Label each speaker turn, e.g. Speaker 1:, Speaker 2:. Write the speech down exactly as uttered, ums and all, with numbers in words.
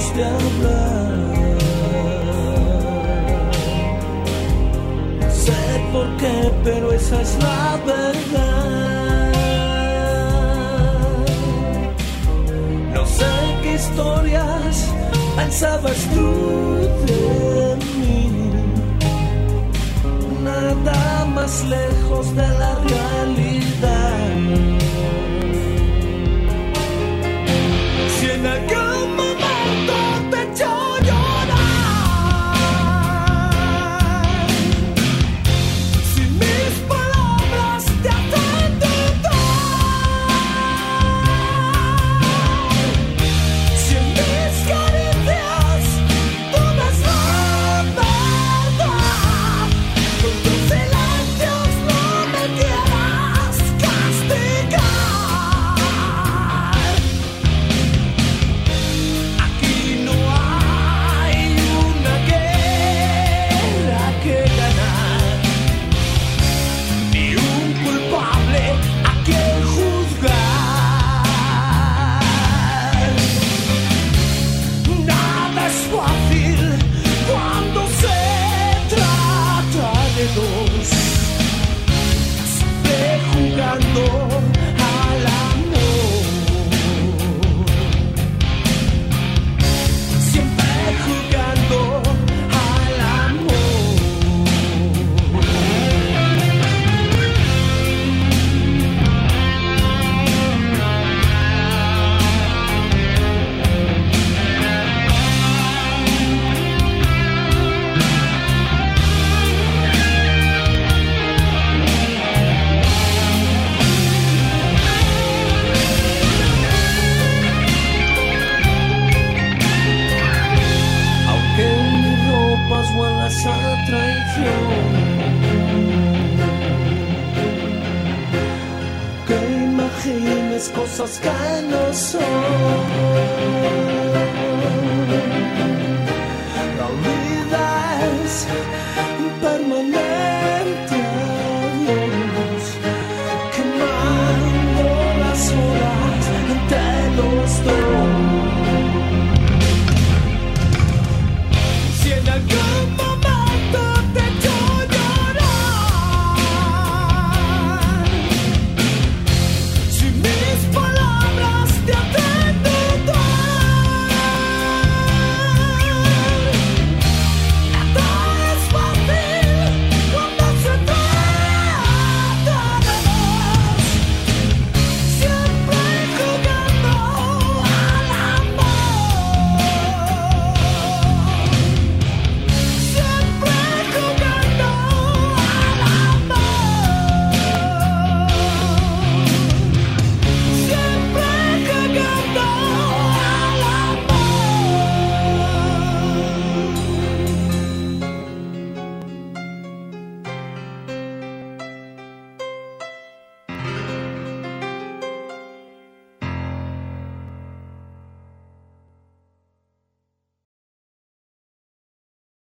Speaker 1: de hablar. No sé por qué, pero esa es la verdad. No sé qué historias pensabas tú de mí. Nada más lejos de la realidad. Si en algún momento te echo llorar, si mis palabras te hacen dudar, si en mis caricias dudas la verdad, con tus silencios no me quieras castigar. Aquí no hay una guerra que ganar, ni un culpable a quien juzgar. Nada es fácil cuando se trata de dos, siempre jugando al amor, siempre jugando al amor. Aunque en mis ropas huelas a traición, que imagines cosas que no son.